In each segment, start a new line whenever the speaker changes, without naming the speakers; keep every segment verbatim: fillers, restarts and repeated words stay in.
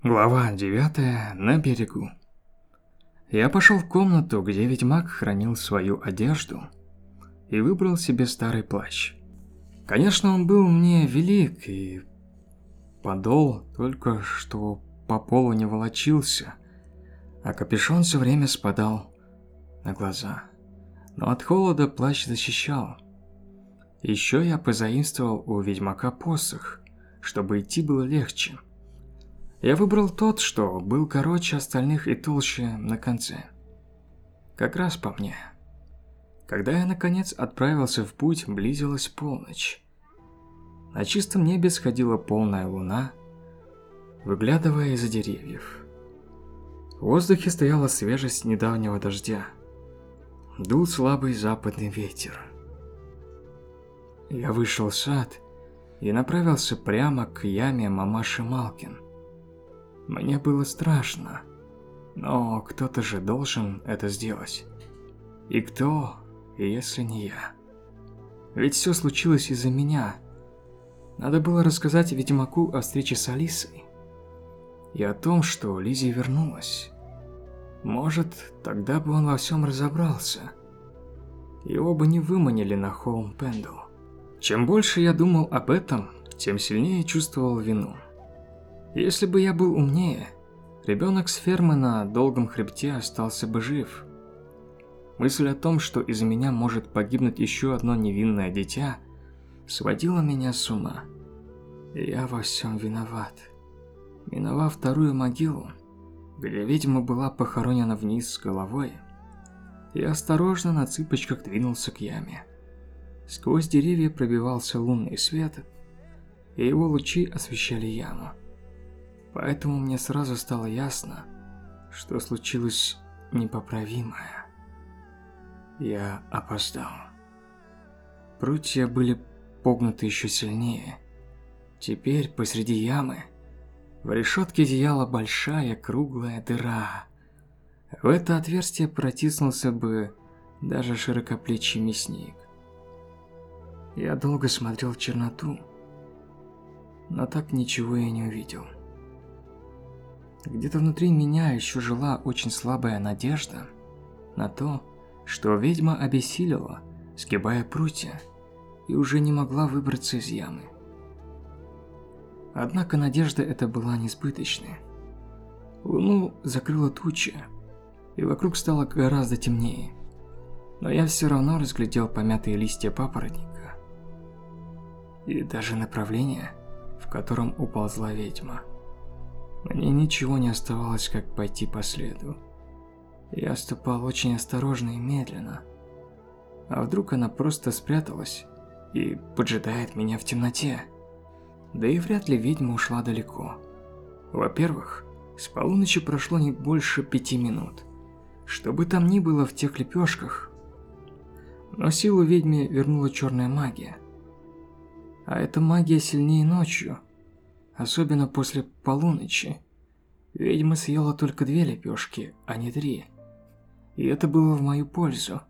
Глава девятая. На берегу. Я пошел в комнату, где ведьмак хранил свою одежду, и выбрал себе старый плащ. Конечно, он был мне велик, и подол только что по полу не волочился, а капюшон все время спадал на глаза. Но от холода плащ защищал. Еще я позаимствовал у ведьмака посох, чтобы идти было легче. Я выбрал тот, что был короче остальных и толще на конце. Как раз по мне. Когда я наконец отправился в путь, близилась полночь. На чистом небе сходила полная луна, выглядывая из-за деревьев. В воздухе стояла свежесть недавнего дождя. Дул слабый западный ветер. Я вышел в сад и направился прямо к яме мамаши Малкин. Мне было страшно, но кто-то же должен это сделать. И кто, если не я? Ведь все случилось из-за меня. Надо было рассказать ведьмаку о встрече с Алисой и о том, что Лиззи вернулась. Может, тогда бы он во всем разобрался. Его бы не выманили на холм Пендл. Чем больше я думал об этом, тем сильнее чувствовал вину. Если бы я был умнее, ребенок с фермы на долгом хребте остался бы жив. Мысль о том, что из-за меня может погибнуть еще одно невинное дитя, сводила меня с ума. Я во всем виноват. Миновав вторую могилу, где ведьма была похоронена вниз с головой, я осторожно на цыпочках двинулся к яме. Сквозь деревья пробивался лунный свет, и его лучи освещали яму. Поэтому мне сразу стало ясно, что случилось непоправимое. Я опоздал. Прутья были погнуты еще сильнее. Теперь посреди ямы в решетке зияла большая круглая дыра. В это отверстие протиснулся бы даже широкоплечий мясник. Я долго смотрел в черноту, но так ничего и не увидел. Где-то внутри меня еще жила очень слабая надежда на то, что ведьма обессилила, сгибая прутья, и уже не могла выбраться из ямы. Однако надежда эта была несбыточной. Луну закрыла туча, и вокруг стало гораздо темнее, но я все равно разглядел помятые листья папоротника и даже направление, в котором уползла ведьма. Мне ничего не оставалось, как пойти по следу. Я ступал очень осторожно и медленно. А вдруг она просто спряталась и поджидает меня в темноте? Да и вряд ли ведьма ушла далеко. Во-первых, с полуночи прошло не больше пяти минут. Что бы там ни было в тех лепешках, но силу ведьме вернула черная магия. А эта магия сильнее ночью. Особенно после полуночи. Ведьма съела только две лепешки, а не три. И это было в мою пользу.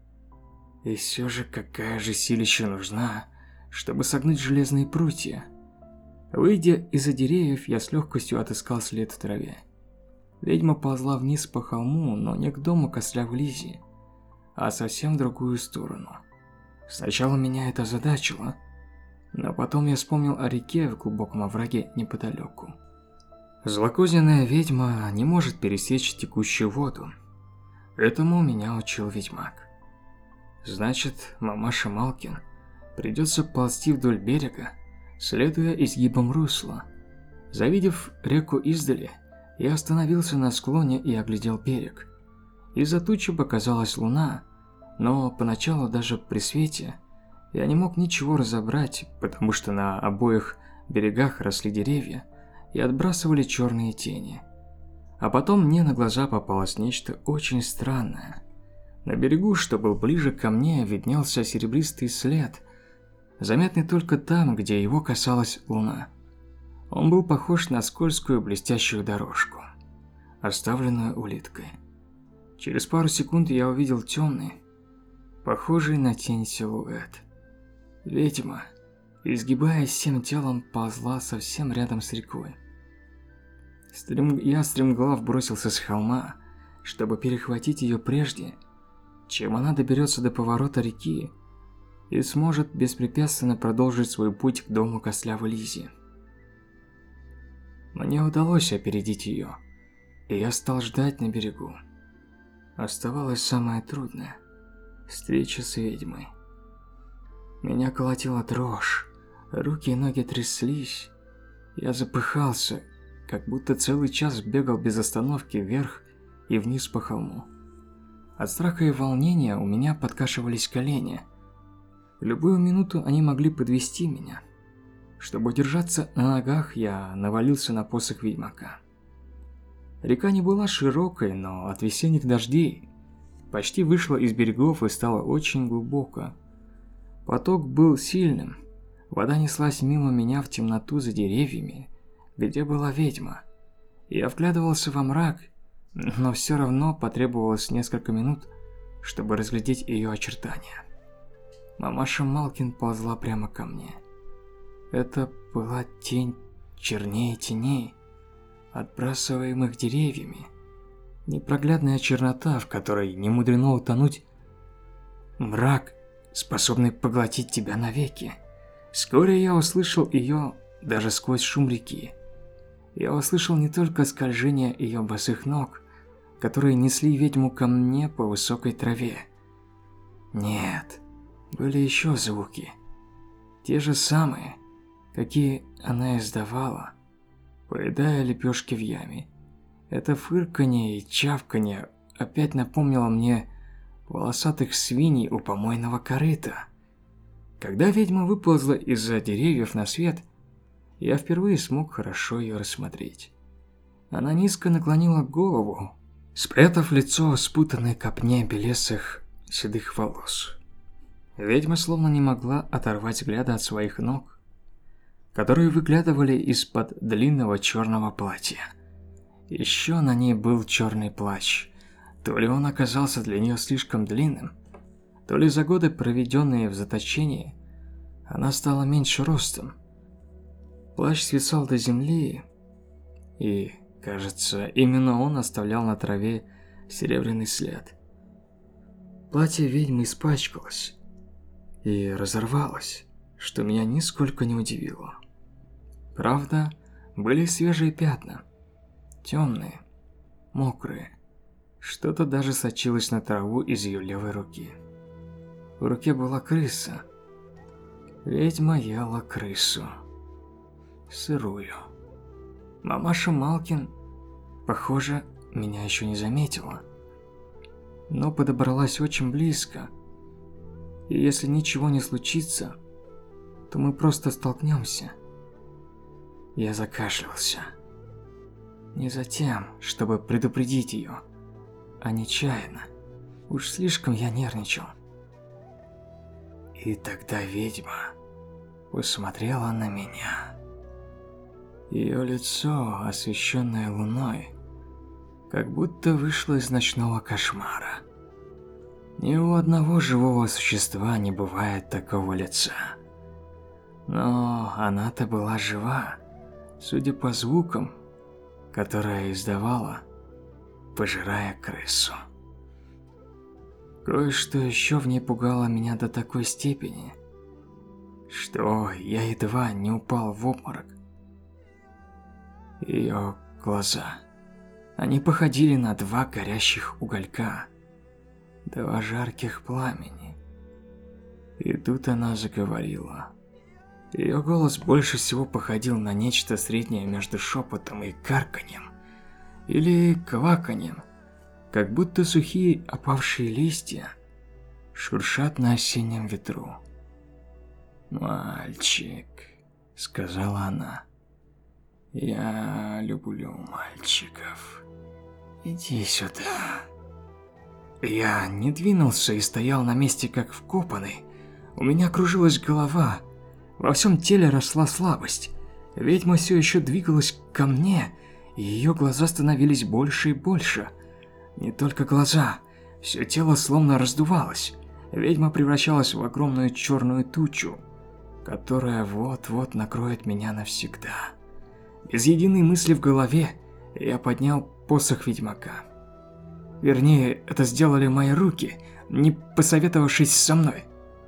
И все же какая же силища нужна, чтобы согнуть железные прутья. Выйдя из-за деревьев, я с легкостью отыскал след в траве. Ведьма ползла вниз по холму, но не к дому костлявой Лиззи, а совсем в другую сторону. Сначала меня это озадачило, но потом я вспомнил о реке в глубоком овраге неподалеку. Злокозненная ведьма не может пересечь текущую воду. Этому меня учил ведьмак. Значит, мамаша Малкин придется ползти вдоль берега, следуя изгибам русла. Завидев реку издали, я остановился на склоне и оглядел берег. Из-за тучи показалась луна, но поначалу даже при свете я не мог ничего разобрать, потому что на обоих берегах росли деревья и отбрасывали черные тени. А потом мне на глаза попалось нечто очень странное. На берегу, что был ближе ко мне, виднелся серебристый след, заметный только там, где его касалась луна. Он был похож на скользкую блестящую дорожку, оставленную улиткой. Через пару секунд я увидел темный, похожий на тень силуэт. Ведьма, изгибаясь всем телом, ползла совсем рядом с рекой. Стрем... Я стремглав бросился с холма, чтобы перехватить ее прежде, чем она доберется до поворота реки и сможет беспрепятственно продолжить свой путь к дому костлявой Лизи. Мне удалось опередить ее, и я стал ждать на берегу. Оставалось самое трудное – встреча с ведьмой. Меня колотила дрожь, руки и ноги тряслись, я запыхался, как будто целый час бегал без остановки вверх и вниз по холму. От страха и волнения у меня подкашивались колени. В любую минуту они могли подвести меня. Чтобы удержаться на ногах, я навалился на посох ведьмака. Река не была широкой, но от весенних дождей почти вышла из берегов и стала очень глубоко. Поток был сильным. Вода неслась мимо меня в темноту за деревьями, где была ведьма. Я вглядывался во мрак, но все равно потребовалось несколько минут, чтобы разглядеть ее очертания. Мамаша Малкин ползла прямо ко мне. Это была тень чернее теней, отбрасываемых деревьями. Непроглядная чернота, в которой не мудрено утонуть. Мрак, способный поглотить тебя навеки. Вскоре я услышал ее даже сквозь шум реки. Я услышал не только скольжение ее босых ног, которые несли ведьму ко мне по высокой траве. Нет, были еще звуки. Те же самые, какие она издавала, поедая лепешки в яме. Это фырканье и чавканье опять напомнило мне волосатых свиней у помойного корыта. Когда ведьма выползла из-за деревьев на свет, я впервые смог хорошо ее рассмотреть. Она низко наклонила голову, спрятав лицо в спутанной копне белесых седых волос. Ведьма словно не могла оторвать взгляда от своих ног, которые выглядывали из-под длинного черного платья. Еще на ней был черный плащ. То ли он оказался для нее слишком длинным, то ли за годы, проведенные в заточении, она стала меньше ростом. Плащ свисал до земли, и, кажется, именно он оставлял на траве серебряный след. Платье ведьмы испачкалось и разорвалось, что меня нисколько не удивило. Правда, были свежие пятна, темные, мокрые. Что-то даже сочилось на траву из ее левой руки. В руке была крыса. Ведьма ела крысу. Сырую. Мамаша Малкин, похоже, меня еще не заметила, но подобралась очень близко. И если ничего не случится, то мы просто столкнемся. Я закашлялся. Не за тем, чтобы предупредить ее, а нечаянно. Уж слишком я нервничал. И тогда ведьма посмотрела на меня. Ее лицо, освещенное луной, как будто вышло из ночного кошмара. Ни у одного живого существа не бывает такого лица. Но она-то была жива, судя по звукам, которые издавала, пожирая крысу. Кое-что еще в ней пугало меня до такой степени, что я едва не упал в обморок. Ее глаза, они походили на два горящих уголька, два жарких пламени. И тут она заговорила. Ее голос больше всего походил на нечто среднее между шепотом и карканьем, или кваканьем, как будто сухие опавшие листья шуршат на осеннем ветру. «Мальчик», — сказала она, — «я люблю мальчиков. Иди сюда». Я не двинулся и стоял на месте как вкопанный. У меня кружилась голова, во всем теле росла слабость. Ведьма все еще двигалась ко мне, и ее глаза становились больше и больше. Не только глаза, все тело словно раздувалось. Ведьма превращалась в огромную черную тучу, которая вот-вот накроет меня навсегда. Без единой мысли в голове, Я поднял посох ведьмака. Вернее, это сделали мои руки, не посоветовавшись со мной.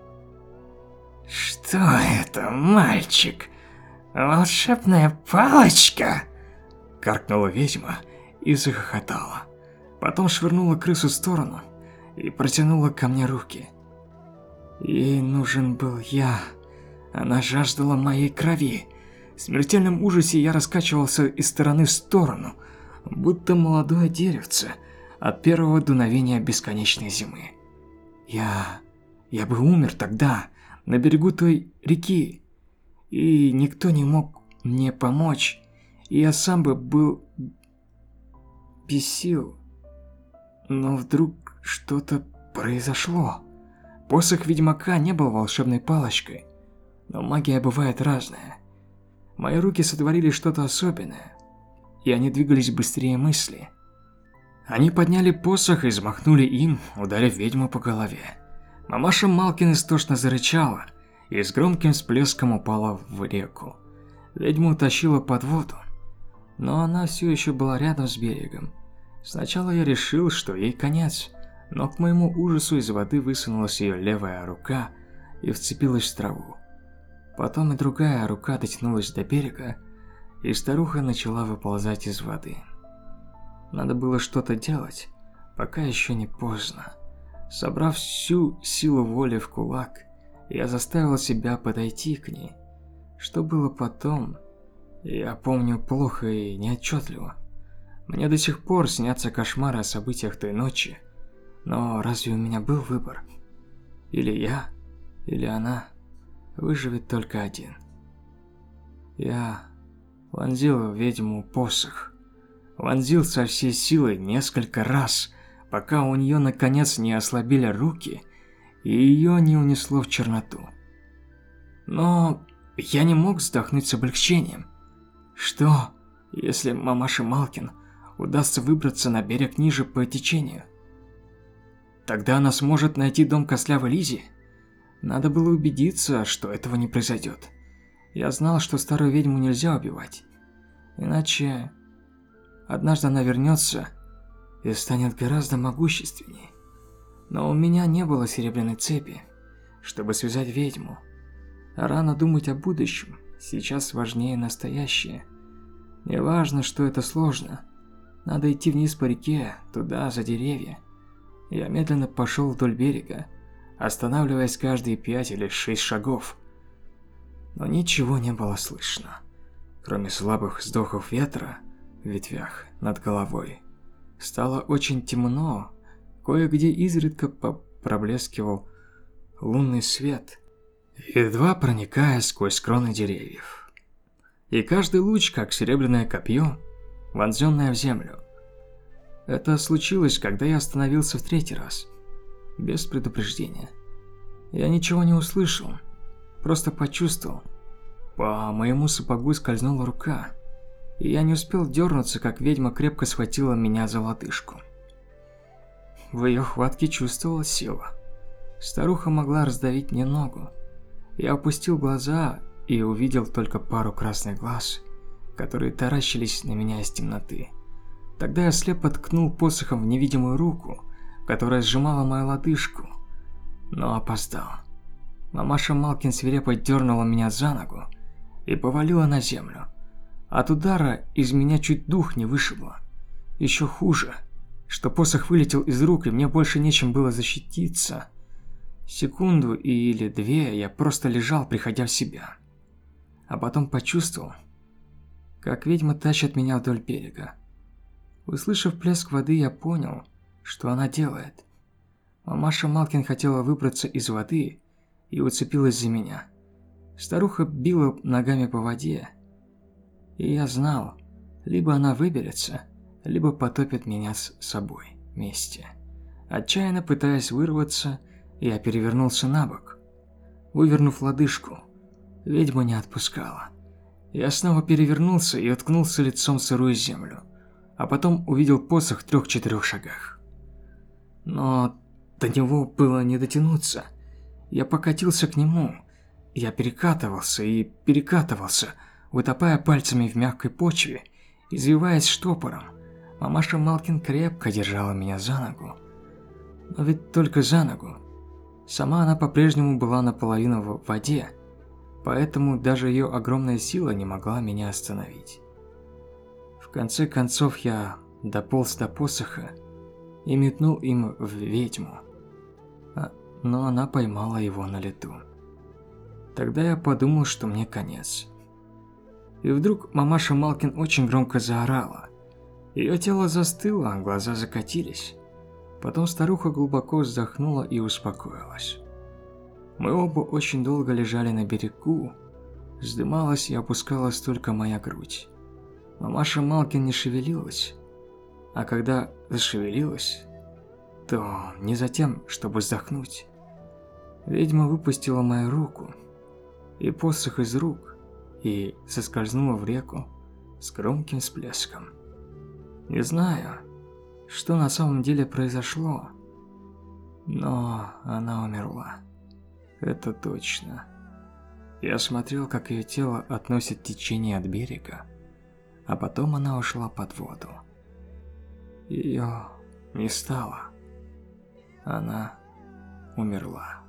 «Что это, мальчик? Волшебная палочка?»
Каркнула ведьма и захохотала. Потом швырнула крысу в сторону и протянула ко мне руки. Ей нужен был я. Она жаждала моей крови. В смертельном ужасе я раскачивался из стороны в сторону, будто молодое деревце от первого дуновения бесконечной зимы. Я... я бы умер тогда, на берегу той реки, и никто не мог мне помочь, и я сам бы был без сил. Но вдруг что-то произошло. Посох ведьмака не был волшебной палочкой, но магия бывает разная. Мои руки сотворили что-то особенное, и они двигались быстрее мысли. Они подняли посох и взмахнули им, ударив ведьму по голове. Мамаша Малкин истошно зарычала и с громким всплеском упала в реку. Ведьму утащила под воду, но она все еще была рядом с берегом. Сначала я решил, что ей конец, но к моему ужасу из воды высунулась ее левая рука и вцепилась в траву. Потом и другая рука дотянулась до берега, и старуха начала выползать из воды. Надо было что-то делать, пока еще не поздно. Собрав всю силу воли в кулак, я заставил себя подойти к ней. Что было потом, я помню плохо и неотчетливо. Мне до сих пор снятся кошмары о событиях той ночи, но разве у меня был выбор? Или я, или она, выживет только один. Я вонзил в ведьму посох. Вонзил со всей силы несколько раз, пока у нее наконец не ослабели руки и ее не унесло в черноту. Но я не мог вздохнуть с облегчением. Что, если мамаше Малкин удастся выбраться на берег ниже по течению? Тогда она сможет найти дом костлявой Лизи. Надо было убедиться, что этого не произойдет. Я знал, что старую ведьму нельзя убивать, иначе однажды она вернется и станет гораздо могущественнее. Но у меня не было серебряной цепи, чтобы связать ведьму. Рано думать о будущем, сейчас важнее настоящее. Не важно, что это сложно. Надо идти вниз по реке, туда, за деревья. Я медленно пошел вдоль берега, останавливаясь каждые пять или шесть шагов. Но ничего не было слышно, кроме слабых вздохов ветра в ветвях над головой. Стало очень темно, кое-где изредка проблескивал лунный свет, едва проникая сквозь кроны деревьев. И каждый луч, как серебряное копье, вонзенное в землю. Это случилось, когда я остановился в третий раз, без предупреждения. Я ничего не услышал, просто почувствовал. По моему сапогу скользнула рука, и я не успел дернуться, как ведьма крепко схватила меня за лодыжку. В ее хватке чувствовалась сила. Старуха могла раздавить мне ногу. Я опустил глаза и увидел только пару красных глаз, которые таращились на меня из темноты. Тогда я слепо ткнул посохом в невидимую руку, которая сжимала мою лодыжку, но опоздал. Мамаша Малкин свирепо дернула меня за ногу и повалила на землю. От удара из меня чуть дух не вышибло. Еще хуже, что посох вылетел из рук, и мне больше нечем было защититься. Секунду или две я просто лежал, приходя в себя. А потом почувствовал, как ведьма тащит меня вдоль берега. Услышав плеск воды, я понял, что она делает. Мамаша Малкин хотела выбраться из воды и уцепилась за меня. Старуха била ногами по воде, и я знал, либо она выберется, либо потопит меня с собой вместе. Отчаянно пытаясь вырваться, я перевернулся на бок. Вывернув лодыжку, ведьма не отпускала. Я снова перевернулся и уткнулся лицом в сырую землю, а потом увидел посох в трех-четырех шагах. Но до него было не дотянуться. Я покатился к нему. Я перекатывался и перекатывался, утопая пальцами в мягкой почве Извиваясь штопором, мамаша Малкин крепко держала меня за ногу. Но ведь только за ногу. Сама она по-прежнему была наполовину в воде, поэтому даже ее огромная сила не могла меня остановить. В конце концов я дополз до посоха и метнул им в ведьму, а, но она поймала его на лету. Тогда я подумал, что мне конец. И вдруг мамаша Малкин очень громко заорала. Ее тело застыло, а глаза закатились. Потом старуха глубоко вздохнула и успокоилась. Мы оба очень долго лежали на берегу. Вздымалась и опускалась только моя грудь. Мамаша Малкин не шевелилась. А когда зашевелилась, то не за тем, чтобы вздохнуть. Ведьма выпустила мою руку и посох из рук и соскользнула в реку с громким всплеском. Не знаю, что на самом деле произошло, но она умерла. Это точно. Я смотрел, как ее тело относит течение от берега, а потом она ушла под воду. Ее не стало. Она умерла.